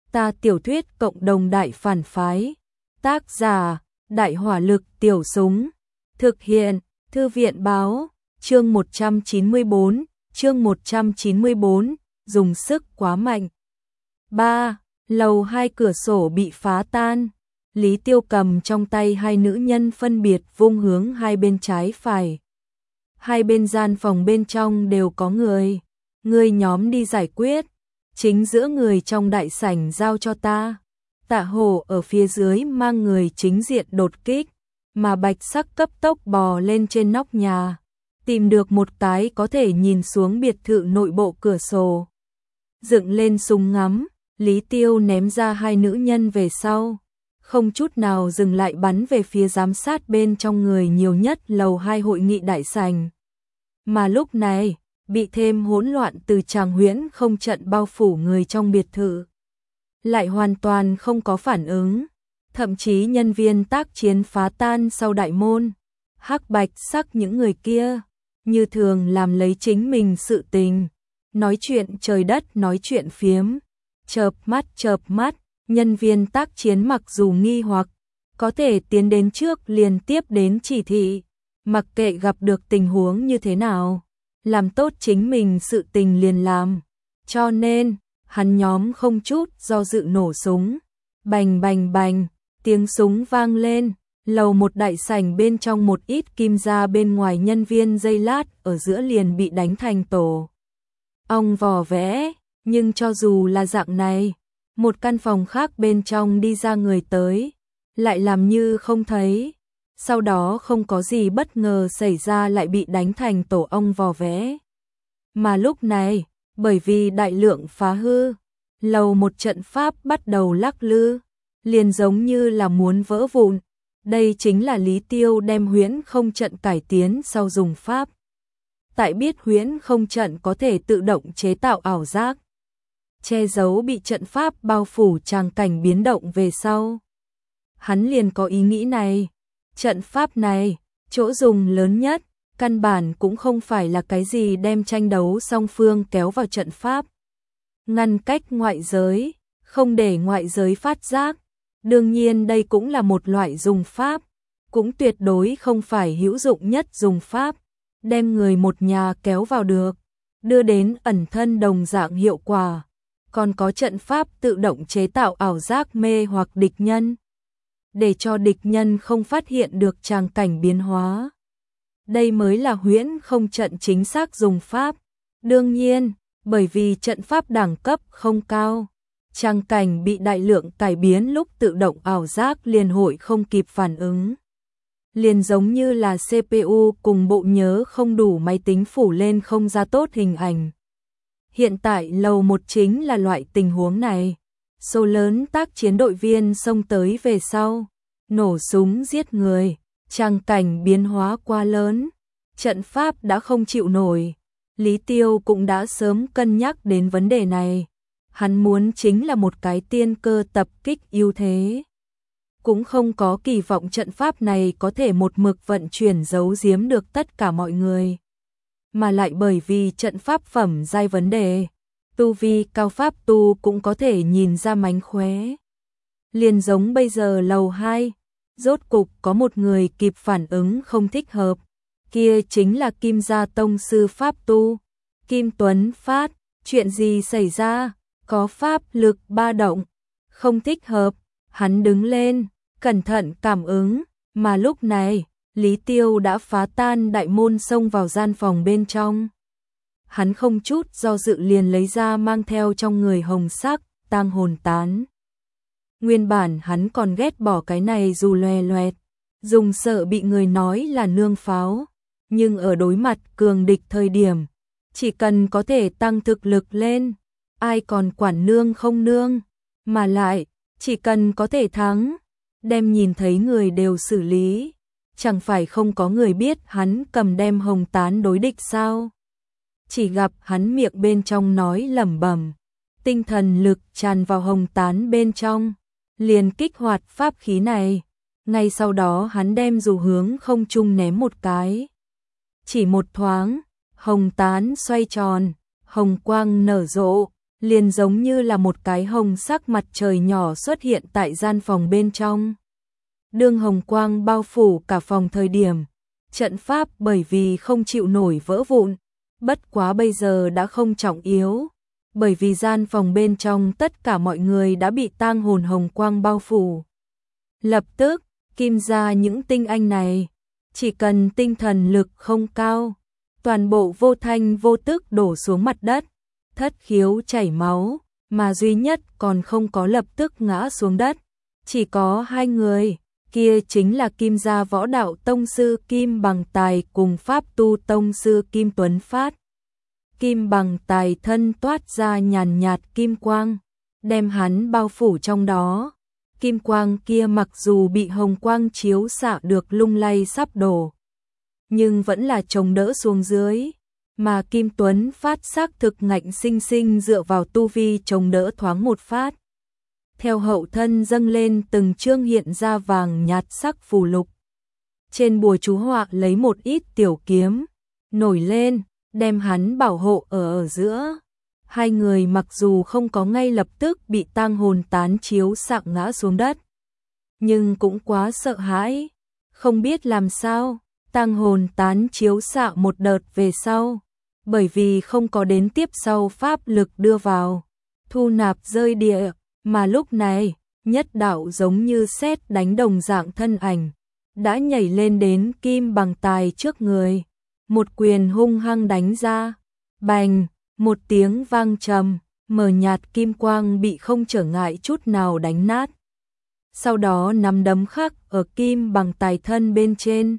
Ta tiểu thuyết cộng đồng đại phản phái. Tác giả, Đại hỏa lực tiểu súng. Thực hiện, Thư viện báo, chương 194, chương 194, dùng sức quá mạnh. 3. Lầu 2 cửa sổ bị phá tan. Lý Tiêu cầm trong tay hai nữ nhân phân biệt vung hướng hai bên trái phải. Hai bên gian phòng bên trong đều có người. Người nhóm đi giải quyết. Chính giữa người trong đại sảnh giao cho ta. Tạ Hổ ở phía dưới mang người chính diện đột kích, mà Bạch Sắc cấp tốc bò lên trên nóc nhà, tìm được một cái có thể nhìn xuống biệt thự nội bộ cửa sổ. Dựng lên súng ngắm, Lý Tiêu ném ra hai nữ nhân về sau, không chút nào dừng lại bắn về phía giám sát bên trong người nhiều nhất lầu 2 hội nghị đại sảnh. Mà lúc này, bị thêm hỗn loạn từ tràng huyễn không trận bao phủ người trong biệt thự. Lại hoàn toàn không có phản ứng, thậm chí nhân viên tác chiến phá tan sau đại môn, hắc bạch sắc những người kia, như thường làm lấy chính mình sự tình, nói chuyện trời đất nói chuyện phiếm, chợp mắt, nhân viên tác chiến mặc dù nghi hoặc, có thể tiến đến trước liền tiếp đến chỉ thị, mặc kệ gặp được tình huống như thế nào, làm tốt chính mình sự tình liền làm, cho nên hắn nhóm không chút do dự nổ súng. Bành bành bành, tiếng súng vang lên, lầu một đại sảnh bên trong một ít kim ra bên ngoài nhân viên giây lát ở giữa liền bị đánh thành tổ ong vò vẽ, nhưng cho dù là dạng này, một căn phòng khác bên trong đi ra người tới, lại làm như không thấy, sau đó không có gì bất ngờ xảy ra lại bị đánh thành tổ ong vò vẽ. Mà lúc này, bởi vì đại lượng phá hư, lầu một trận pháp bắt đầu lắc lư, liền giống như là muốn vỡ vụn. Đây chính là Lý Tiêu đem huyễn không trận cải tiến sau dùng pháp. Tại biết huyễn không trận có thể tự động chế tạo ảo giác, che giấu bị trận pháp bao phủ tràng cảnh biến động về sau. Hắn liền có ý nghĩ này, trận pháp này, chỗ dùng lớn nhất, căn bản cũng không phải là cái gì đem tranh đấu song phương kéo vào trận pháp. Ngăn cách ngoại giới, không để ngoại giới phát giác. Đương nhiên đây cũng là một loại dùng pháp, cũng tuyệt đối không phải hữu dụng nhất dùng pháp, đem người một nhà kéo vào được, đưa đến ẩn thân đồng dạng hiệu quả. Còn có trận pháp tự động chế tạo ảo giác mê hoặc địch nhân, để cho địch nhân không phát hiện được tràng cảnh biến hóa. Đây mới là huyễn không trận chính xác dùng pháp. Đương nhiên, bởi vì trận pháp đẳng cấp không cao, tràng cảnh bị đại lượng cải biến lúc tự động ảo giác liền hội không kịp phản ứng. Liền giống như là CPU cùng bộ nhớ không đủ máy tính phủ lên không ra tốt hình ảnh. Hiện tại lầu một chính là loại tình huống này. Số lớn tác chiến đội viên xông tới về sau, nổ súng giết người, tràng cảnh biến hóa quá lớn, trận pháp đã không chịu nổi. Lý Tiêu cũng đã sớm cân nhắc đến vấn đề này. Hắn muốn chính là một cái tiên cơ tập kích ưu thế. Cũng không có kỳ vọng trận pháp này có thể một mực vận chuyển giấu giếm được tất cả mọi người. Mà lại bởi vì trận pháp phẩm giai vấn đề, tu vi cao pháp tu cũng có thể nhìn ra mánh khóe. Liền giống bây giờ lầu 2, rốt cục có một người kịp phản ứng không thích hợp. Kia chính là Kim Gia Tông sư pháp tu, Kim Tuấn Phát. Chuyện gì xảy ra? Có pháp lực ba động, không thích hợp. Hắn đứng lên, cẩn thận cảm ứng, mà lúc này, Lý Tiêu đã phá tan đại môn xông vào gian phòng bên trong. Hắn không chút do dự liền lấy ra mang theo trong người hồng sắc, tang hồn tán. Nguyên bản hắn còn ghét bỏ cái này dù loè loẹt, dùng sợ bị người nói là nương pháo. Nhưng ở đối mặt cường địch thời điểm, chỉ cần có thể tăng thực lực lên, ai còn quản nương không nương, mà lại, chỉ cần có thể thắng, đem nhìn thấy người đều xử lý, chẳng phải không có người biết hắn cầm đem hồng tán đối địch sao. Chỉ gặp hắn miệng bên trong nói lẩm bẩm, tinh thần lực tràn vào hồng tán bên trong, liền kích hoạt pháp khí này, ngay sau đó hắn đem dù hướng không trung ném một cái. Chỉ một thoáng, hồng tán xoay tròn, hồng quang nở rộ, liền giống như là một cái hồng sắc mặt trời nhỏ xuất hiện tại gian phòng bên trong. Đương hồng quang bao phủ cả phòng thời điểm, trận pháp bởi vì không chịu nổi vỡ vụn, bất quá bây giờ đã không trọng yếu, bởi vì gian phòng bên trong tất cả mọi người đã bị tang hồn hồng quang bao phủ. Lập tức, Kim gia những tinh anh này, chỉ cần tinh thần lực không cao, toàn bộ vô thanh vô tức đổ xuống mặt đất, thất khiếu chảy máu, mà duy nhất còn không có lập tức ngã xuống đất. Chỉ có hai người, kia chính là Kim gia võ đạo tông sư Kim Bằng Tài cùng pháp tu tông sư Kim Tuấn Phát. Kim Bằng Tài thân toát ra nhàn nhạt kim quang, đem hắn bao phủ trong đó. Kim quang kia mặc dù bị hồng quang chiếu xạ được lung lay sắp đổ, nhưng vẫn là chống đỡ xuống dưới, mà Kim Tuấn Phát xác thực ngạnh sinh sinh dựa vào tu vi chống đỡ thoáng một phát. Theo hậu thân dâng lên từng chương hiện ra vàng nhạt sắc phù lục. Trên bùa chú họa lấy một ít tiểu kiếm, nổi lên, đem hắn bảo hộ ở giữa. Hai người mặc dù không có ngay lập tức bị tang hồn tán chiếu xạ ngã xuống đất, nhưng cũng quá sợ hãi, không biết làm sao, tang hồn tán chiếu xạ một đợt về sau, bởi vì không có đến tiếp sau pháp lực đưa vào, thu nạp rơi địa, mà lúc này, nhất đạo giống như sét đánh đồng dạng thân ảnh, đã nhảy lên đến Kim Bằng Tài trước người, một quyền hung hăng đánh ra, bành, một tiếng vang trầm, mờ nhạt kim quang bị không trở ngại chút nào đánh nát. Sau đó nắm đấm khắc ở Kim Bằng Tài thân bên trên.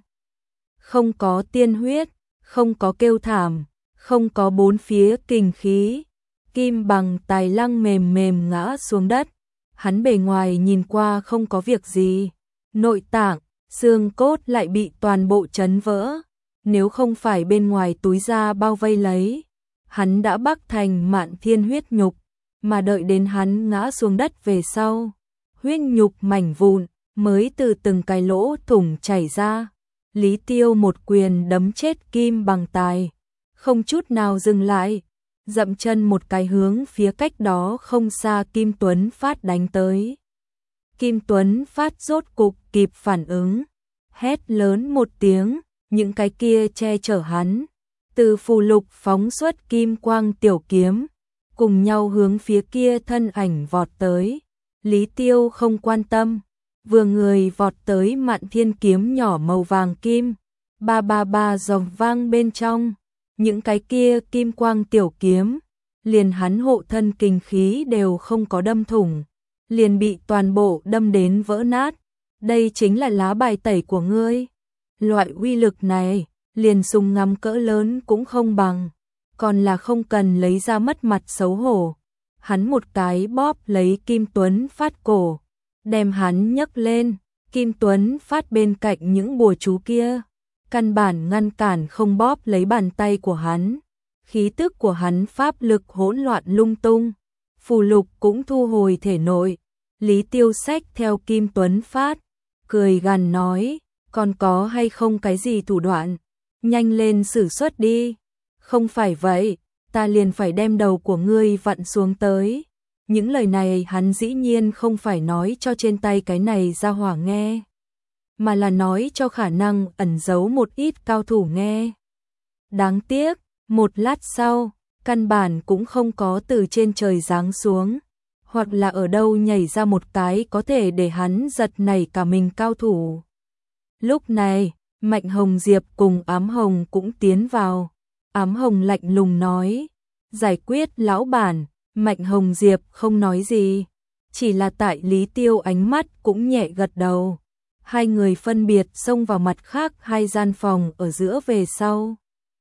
Không có tiên huyết, không có kêu thảm, không có bốn phía kình khí. Kim Bằng Tài lăng mềm mềm ngã xuống đất. Hắn bề ngoài nhìn qua không có việc gì. Nội tạng, xương cốt lại bị toàn bộ chấn vỡ. Nếu không phải bên ngoài túi da bao vây lấy, hắn đã bắc thành mạn thiên huyết nhục, mà đợi đến hắn ngã xuống đất về sau, huyết nhục mảnh vụn mới từ từng cái lỗ thủng chảy ra. Lý Tiêu một quyền đấm chết Kim Bằng Tài, không chút nào dừng lại, dậm chân một cái hướng phía cách đó không xa Kim Tuấn Phát đánh tới. Kim Tuấn Phát rốt cục kịp phản ứng, hét lớn một tiếng, những cái kia che chở hắn, từ phù lục phóng xuất kim quang tiểu kiếm, cùng nhau hướng phía kia thân ảnh vọt tới. Lý Tiêu không quan tâm, vừa người vọt tới mạn thiên kiếm nhỏ màu vàng kim, ba ba ba dòng vang bên trong, những cái kia kim quang tiểu kiếm, liền hắn hộ thân kình khí đều không có đâm thủng, liền bị toàn bộ đâm đến vỡ nát. Đây chính là lá bài tẩy của ngươi. Loại uy lực này, liền súng ngắm cỡ lớn cũng không bằng, còn là không cần lấy ra mất mặt xấu hổ. Hắn một cái bóp lấy Kim Tuấn Phát cổ, đem hắn nhấc lên. Kim Tuấn Phát bên cạnh những bùa chú kia, căn bản ngăn cản không bóp lấy bàn tay của hắn. Khí tức của hắn pháp lực hỗn loạn lung tung, phù lục cũng thu hồi thể nội. Lý Tiêu xách theo Kim Tuấn Phát, cười gằn nói, còn có hay không cái gì thủ đoạn, nhanh lên sử xuất đi, không phải vậy, ta liền phải đem đầu của ngươi vặn xuống tới. Những lời này hắn dĩ nhiên không phải nói cho trên tay cái này ra hỏa nghe, mà là nói cho khả năng ẩn giấu một ít cao thủ nghe. Đáng tiếc, một lát sau, căn bản cũng không có từ trên trời giáng xuống, hoặc là ở đâu nhảy ra một cái có thể để hắn giật nảy cả mình cao thủ. Lúc này, Mạnh Hồng Diệp cùng Ám Hồng cũng tiến vào. Ám Hồng lạnh lùng nói, giải quyết lão bản. Mạnh Hồng Diệp không nói gì, chỉ là tại Lý Tiêu ánh mắt cũng nhẹ gật đầu. Hai người phân biệt xông vào mặt khác hai gian phòng ở giữa về sau.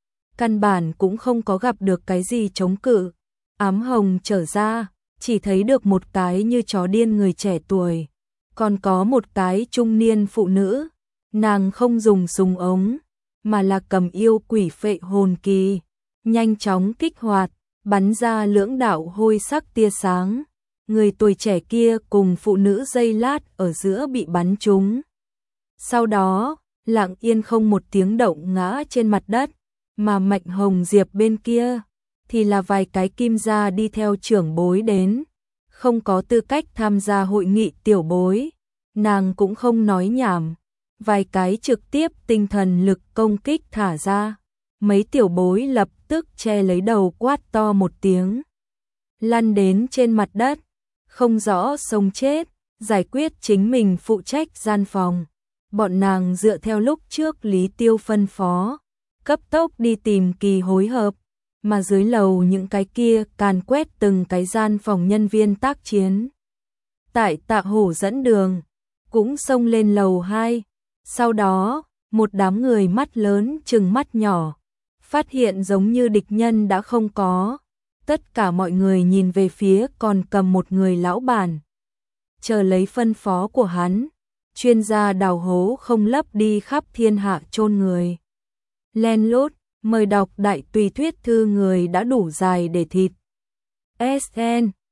Căn bản cũng không có gặp được cái gì chống cự. Ám Hồng trở ra, chỉ thấy được một cái như chó điên người trẻ tuổi, còn có một cái trung niên phụ nữ. Nàng không dùng súng ống, mà là cầm yêu quỷ phệ hồn kỳ, nhanh chóng kích hoạt, bắn ra lưỡng đạo hôi sắc tia sáng. Người tuổi trẻ kia cùng phụ nữ giây lát ở giữa bị bắn trúng. Sau đó, lặng yên không một tiếng động ngã trên mặt đất, mà Mạnh Hồng Diệp bên kia, thì là vài cái kim gia đi theo trưởng bối đến, không có tư cách tham gia hội nghị tiểu bối, nàng cũng không nói nhảm, vài cái trực tiếp tinh thần lực công kích thả ra, mấy tiểu bối lập tức che lấy đầu quát to một tiếng, lăn đến trên mặt đất, không rõ sống chết, giải quyết chính mình phụ trách gian phòng. Bọn nàng dựa theo lúc trước Lý Tiêu phân phó, cấp tốc đi tìm Kỳ hối hợp, mà dưới lầu những cái kia càn quét từng cái gian phòng nhân viên tác chiến. Tại Tạ Hổ dẫn đường, cũng xông lên lầu 2, sau đó, một đám người mắt lớn chừng mắt nhỏ, phát hiện giống như địch nhân đã không có, tất cả mọi người nhìn về phía còn cầm một người lão bản, chờ lấy phân phó của hắn. Chuyên gia đào hố không lấp đi khắp thiên hạ chôn người. Len lút, mời đọc đại tùy thuyết thư người đã đủ dài để thịt. SN